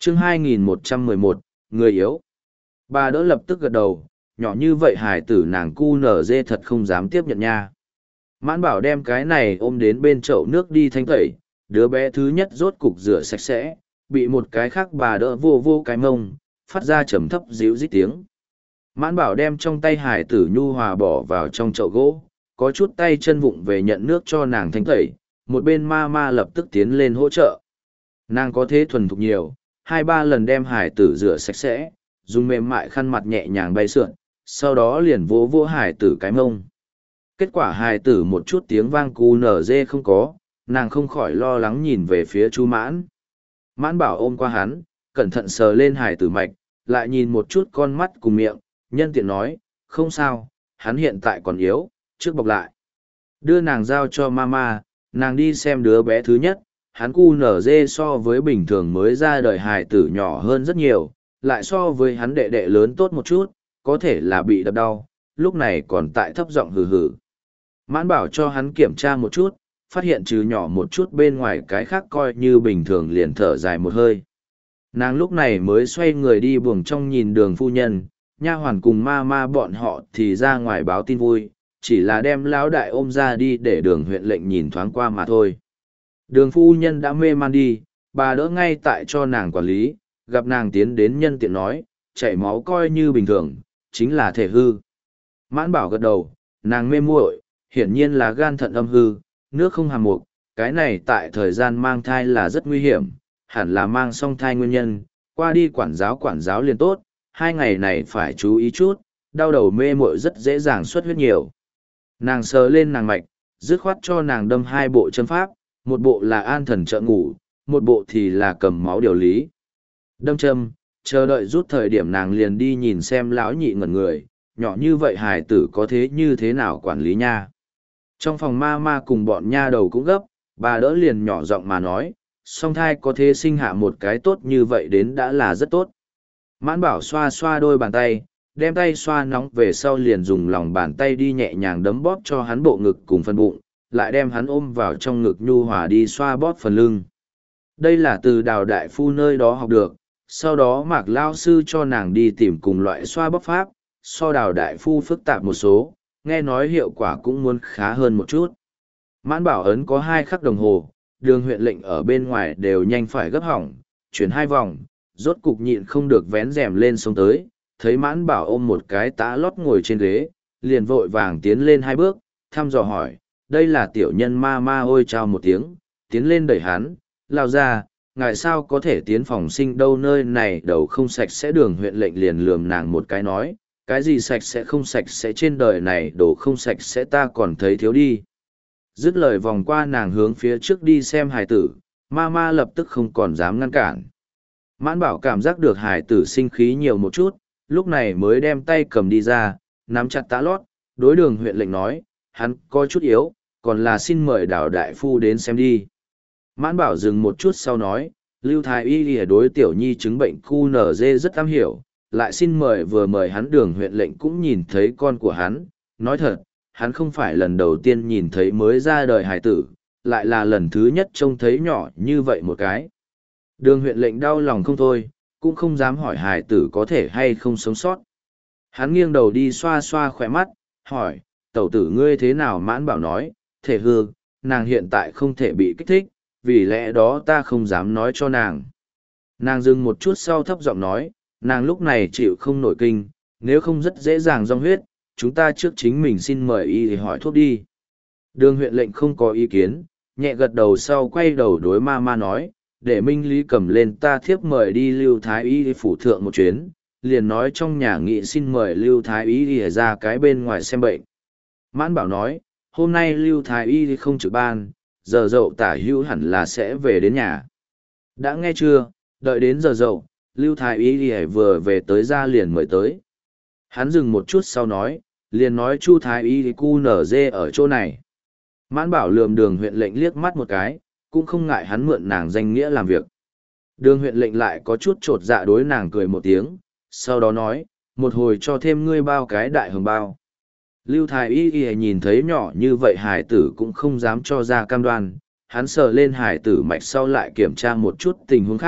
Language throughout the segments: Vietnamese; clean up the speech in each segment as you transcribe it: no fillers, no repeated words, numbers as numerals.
chương 2111, người yếu. Bà đỡ lập tức gật đầu, nhỏ như vậy hải tử nàng cu nở dê thật không dám tiếp nhận nha. Mãn bảo đem cái này ôm đến bên chậu nước đi thanh tẩy, đứa bé thứ nhất rốt cục rửa sạch sẽ, bị một cái khác bà đỡ vô vô cái mông, phát ra trầm thấp díu dít tiếng. Mãn bảo đem trong tay hải tử nhu hòa bỏ vào trong chậu gỗ, có chút tay chân vụng về nhận nước cho nàng thanh tẩy, một bên ma ma lập tức tiến lên hỗ trợ. Nàng có thế thuần thục nhiều, 2-3 lần đem hải tử rửa sạch sẽ, dùng mềm mại khăn mặt nhẹ nhàng bay sượn, sau đó liền vỗ vỗ hải tử cái mông. Kết quả hải tử một chút tiếng vang cu nở dê không có, nàng không khỏi lo lắng nhìn về phía chú Mãn. Mãn bảo ôm qua hắn, cẩn thận sờ lên hải tử mạch, lại nhìn một chút con mắt cùng miệng, nhân tiện nói, không sao, hắn hiện tại còn yếu, trước bọc lại. Đưa nàng giao cho mama, nàng đi xem đứa bé thứ nhất, hắn cu nở dê so với bình thường mới ra đời hài tử nhỏ hơn rất nhiều, lại so với hắn đệ đệ lớn tốt một chút, có thể là bị đập đau, lúc này còn tại thấp giọng hừ hừ. Mãn bảo cho hắn kiểm tra một chút, phát hiện trừ nhỏ một chút bên ngoài cái khác coi như bình thường liền thở dài một hơi. Nàng lúc này mới xoay người đi buồng trong nhìn Đường phu nhân, nha hoàn cùng ma ma bọn họ thì ra ngoài báo tin vui, chỉ là đem lão đại ôm ra đi để Đường huyện lệnh nhìn thoáng qua mà thôi. Đường phu nhân đã mê man đi, bà đỡ ngay tại cho nàng quản lý, gặp nàng tiến đến nhân tiện nói, chảy máu coi như bình thường, chính là thể hư. Mãn bảo gật đầu, nàng mê muội, hiển nhiên là gan thận âm hư, nước không hàm mục, cái này tại thời gian mang thai là rất nguy hiểm, hẳn là mang song thai nguyên nhân, qua đi quản giáo liền tốt, 2 ngày này phải chú ý chút, đau đầu mê muội rất dễ dàng xuất huyết nhiều. Nàng sờ lên nàng mạch, dứt khoát cho nàng đâm 2 bộ châm pháp, một bộ là an thần trợ ngủ, một bộ thì là cầm máu điều lý. Đâm châm, chờ đợi rút thời điểm nàng liền đi nhìn xem lão nhị ngẩn người, nhỏ như vậy hài tử có thế như thế nào quản lý nha. Trong phòng ma ma cùng bọn nha đầu cũng gấp, bà đỡ liền nhỏ giọng mà nói, song thai có thế sinh hạ một cái tốt như vậy đến đã là rất tốt. Mãn bảo xoa xoa đôi bàn tay, đem tay xoa nóng về sau liền dùng lòng bàn tay đi nhẹ nhàng đấm bóp cho hắn bộ ngực cùng phần bụng, lại đem hắn ôm vào trong ngực nhu hòa đi xoa bóp phần lưng. Đây là từ Đào đại phu nơi đó học được, sau đó Mạc lao sư cho nàng đi tìm cùng loại xoa bóp pháp, so Đào đại phu phức tạp một số, nghe nói hiệu quả cũng muốn khá hơn một chút. Mãn bảo ấn có 2 khắc đồng hồ, Đường huyện lệnh ở bên ngoài đều nhanh phải gấp hỏng, chuyển 2 vòng, rốt cục nhịn không được vén rèm lên xuống tới, thấy mãn bảo ôm một cái tã lót ngồi trên ghế, liền vội vàng tiến lên 2 bước, thăm dò hỏi, đây là tiểu nhân ma ma ôi chào một tiếng, tiến lên đẩy hắn, lao ra, ngài sao có thể tiến phòng sinh đâu, nơi này đầu không sạch sẽ. Đường huyện lệnh liền lườm nàng một cái nói, cái gì sạch sẽ không sạch sẽ, trên đời này đồ không sạch sẽ ta còn thấy thiếu đi. Dứt lời vòng qua nàng hướng phía trước đi xem hài tử, ma ma lập tức không còn dám ngăn cản. Mãn bảo cảm giác được hài tử sinh khí nhiều một chút, lúc này mới đem tay cầm đi ra, nắm chặt tã lót, đối Đường huyện lệnh nói, hắn có chút yếu, còn là xin mời Đào đại phu đến xem đi. Mãn bảo dừng một chút sau nói, Lưu Thái Y lìa đối tiểu nhi chứng bệnh cu nở dê rất am hiểu, lại xin mời vừa mời hắn. Đường huyện lệnh cũng nhìn thấy con của hắn, nói thật, hắn không phải lần đầu tiên nhìn thấy mới ra đời hài tử, lại là lần thứ nhất trông thấy nhỏ như vậy một cái. Đường huyện lệnh đau lòng không thôi, cũng không dám hỏi hài tử có thể hay không sống sót. Hắn nghiêng đầu đi xoa xoa khỏe mắt, hỏi, tẩu tử ngươi thế nào? Mãn bảo nói, thể hư, nàng hiện tại không thể bị kích thích, vì lẽ đó ta không dám nói cho nàng. Nàng dừng một chút sau thấp giọng nói, nàng lúc này chịu không nổi kinh, nếu không rất dễ dàng dòng huyết, chúng ta trước chính mình xin mời y hỏi thuốc đi. Đường huyện lệnh không có ý kiến, nhẹ gật đầu sau quay đầu đối ma ma nói, để Minh Lý cầm lên ta thiếp mời đi Lưu Thái Y phủ thượng một chuyến, liền nói trong nhà nghị xin mời Lưu Thái Y ra cái bên ngoài xem bệnh. Mãn bảo nói, hôm nay Lưu Thái Y không trực ban, giờ dậu tả hữu hẳn là sẽ về đến nhà. Đã nghe chưa, đợi đến giờ dậu, Lưu Thái Y vừa về tới ra liền mời tới. Hắn dừng một chút sau nói, liền nói Chu Thái Y cu nở dê ở chỗ này. Mãn bảo lườm Đường huyện lệnh liếc mắt một cái, cũng không ngại hắn mượn nàng danh nghĩa làm việc. Đường huyện lệnh lại có chút trột dạ đối nàng cười một tiếng, sau đó nói, một hồi cho thêm ngươi bao cái đại hồng bao. Lưu Thái Y nhìn thấy nhỏ như vậy hải tử cũng không dám cho ra cam đoan, hắn sờ lên hải tử mạch sau lại kiểm tra một chút tình huống khác,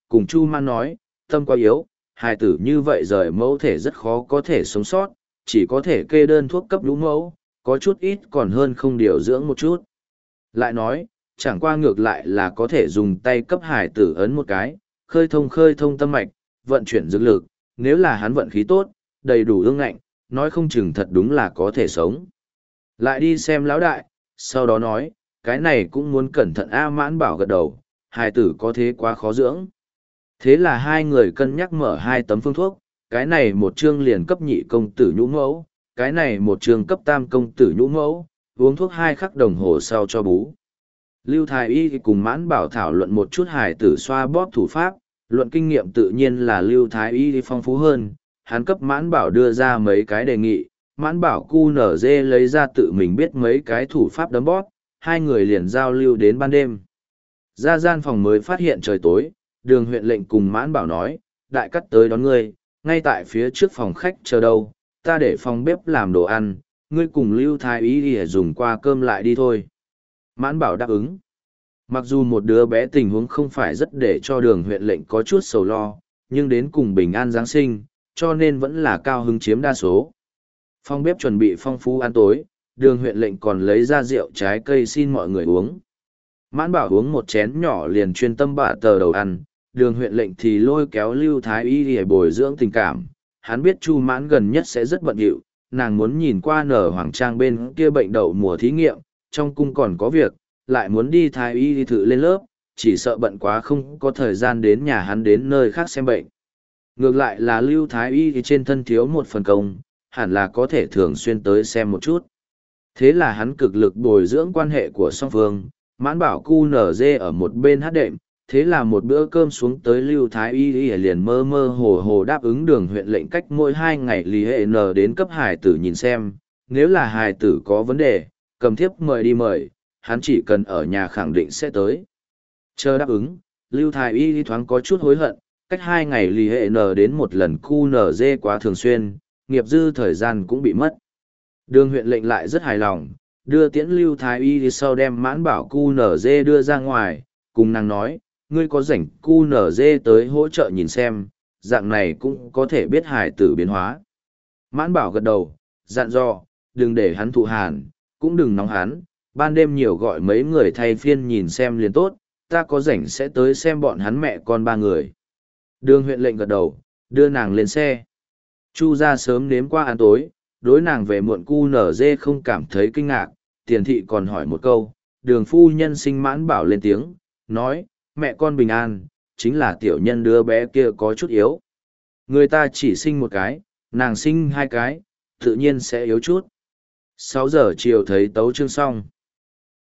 cùng Chu Mãn nói, tâm quá yếu, hài tử như vậy rời mẫu thể rất khó có thể sống sót, chỉ có thể kê đơn thuốc cấp lũ mẫu, có chút ít còn hơn không điều dưỡng một chút. Lại nói, chẳng qua ngược lại là có thể dùng tay cấp hài tử ấn một cái, khơi thông tâm mạch, vận chuyển dược lực, nếu là hắn vận khí tốt, đầy đủ ương ngạnh, nói không chừng thật đúng là có thể sống. Lại đi xem lão đại, sau đó nói, cái này cũng muốn cẩn thận. A Mãn Bảo gật đầu, hài tử có thế quá khó dưỡng. Thế là hai người cân nhắc mở hai tấm phương thuốc, cái này một chương liền cấp nhị công tử nhũ mẫu, cái này một chương cấp tam công tử nhũ mẫu, uống thuốc 2 khắc đồng hồ sau cho bú. Lưu Thái Y cùng Mãn Bảo thảo luận một chút hài tử xoa bóp thủ pháp, luận kinh nghiệm tự nhiên là Lưu Thái Y phong phú hơn, hắn cấp Mãn Bảo đưa ra mấy cái đề nghị, Mãn Bảo cu nở dê lấy ra tự mình biết mấy cái thủ pháp đấm bóp, hai người liền giao lưu đến ban đêm. Ra gian phòng mới phát hiện trời tối, Đường huyện lệnh cùng Mãn Bảo nói, đại cắt tới đón ngươi, ngay tại phía trước phòng khách chờ đâu, ta để phòng bếp làm đồ ăn, ngươi cùng Lưu Thái Y đi dùng qua cơm lại đi thôi. Mãn Bảo đáp ứng. Mặc dù một đứa bé tình huống không phải rất để cho Đường huyện lệnh có chút sầu lo, nhưng đến cùng bình an Giáng sinh, cho nên vẫn là cao hứng chiếm đa số. Phòng bếp chuẩn bị phong phú ăn tối, Đường huyện lệnh còn lấy ra rượu trái cây xin mọi người uống. Mãn Bảo uống một chén nhỏ liền chuyên tâm bạ tờ đầu ăn, Đường huyện lệnh thì lôi kéo Lưu Thái Y để bồi dưỡng tình cảm. Hắn biết Chu Mãn gần nhất sẽ rất bận rộn, nàng muốn nhìn qua Nở Hoàng Trang bên kia bệnh đậu mùa thí nghiệm, trong cung còn có việc, lại muốn đi Thái Y đi thử lên lớp, chỉ sợ bận quá không có thời gian đến nhà hắn đến nơi khác xem bệnh. Ngược lại là Lưu Thái Y thì trên thân thiếu một phần công, hẳn là có thể thường xuyên tới xem một chút. Thế là hắn cực lực bồi dưỡng quan hệ của song phương, Mãn Bảo cu nở dê ở một bên hát đệm, thế là một bữa cơm xuống tới Lưu Thái Y liền mơ mơ hồ hồ đáp ứng Đường huyện lệnh cách mỗi 2 ngày lì hệ n đến cấp hải tử nhìn xem, nếu là hải tử có vấn đề, cầm thiếp mời đi mời, hắn chỉ cần ở nhà khẳng định sẽ tới. Chờ đáp ứng, Lưu Thái Y thoáng có chút hối hận, cách 2 ngày lì hệ n đến một lần cu nở dê quá thường xuyên, nghiệp dư thời gian cũng bị mất. Đường huyện lệnh lại rất hài lòng, đưa tiễn Lưu Thái Y sau đem Mãn Bảo cu nở dê đưa ra ngoài, cùng nàng nói, ngươi có rảnh cu nở dê tới hỗ trợ nhìn xem, dạng này cũng có thể biết hài tử biến hóa. Mãn Bảo gật đầu, dặn dò, đừng để hắn thụ hàn, cũng đừng nóng hắn, ban đêm nhiều gọi mấy người thay phiên nhìn xem liền tốt, ta có rảnh sẽ tới xem bọn hắn mẹ con 3 người. Đường huyện lệnh gật đầu, đưa nàng lên xe. Chu ra sớm nếm qua ăn tối, đối nàng về muộn cu nở dê không cảm thấy kinh ngạc, tiền thị còn hỏi một câu, Đường phu nhân sinh Mãn Bảo lên tiếng, nói, mẹ con bình an, chính là tiểu nhân đứa bé kia có chút yếu. Người ta chỉ sinh một cái, nàng sinh 2 cái, tự nhiên sẽ yếu chút. 6 giờ chiều thấy tấu chương xong.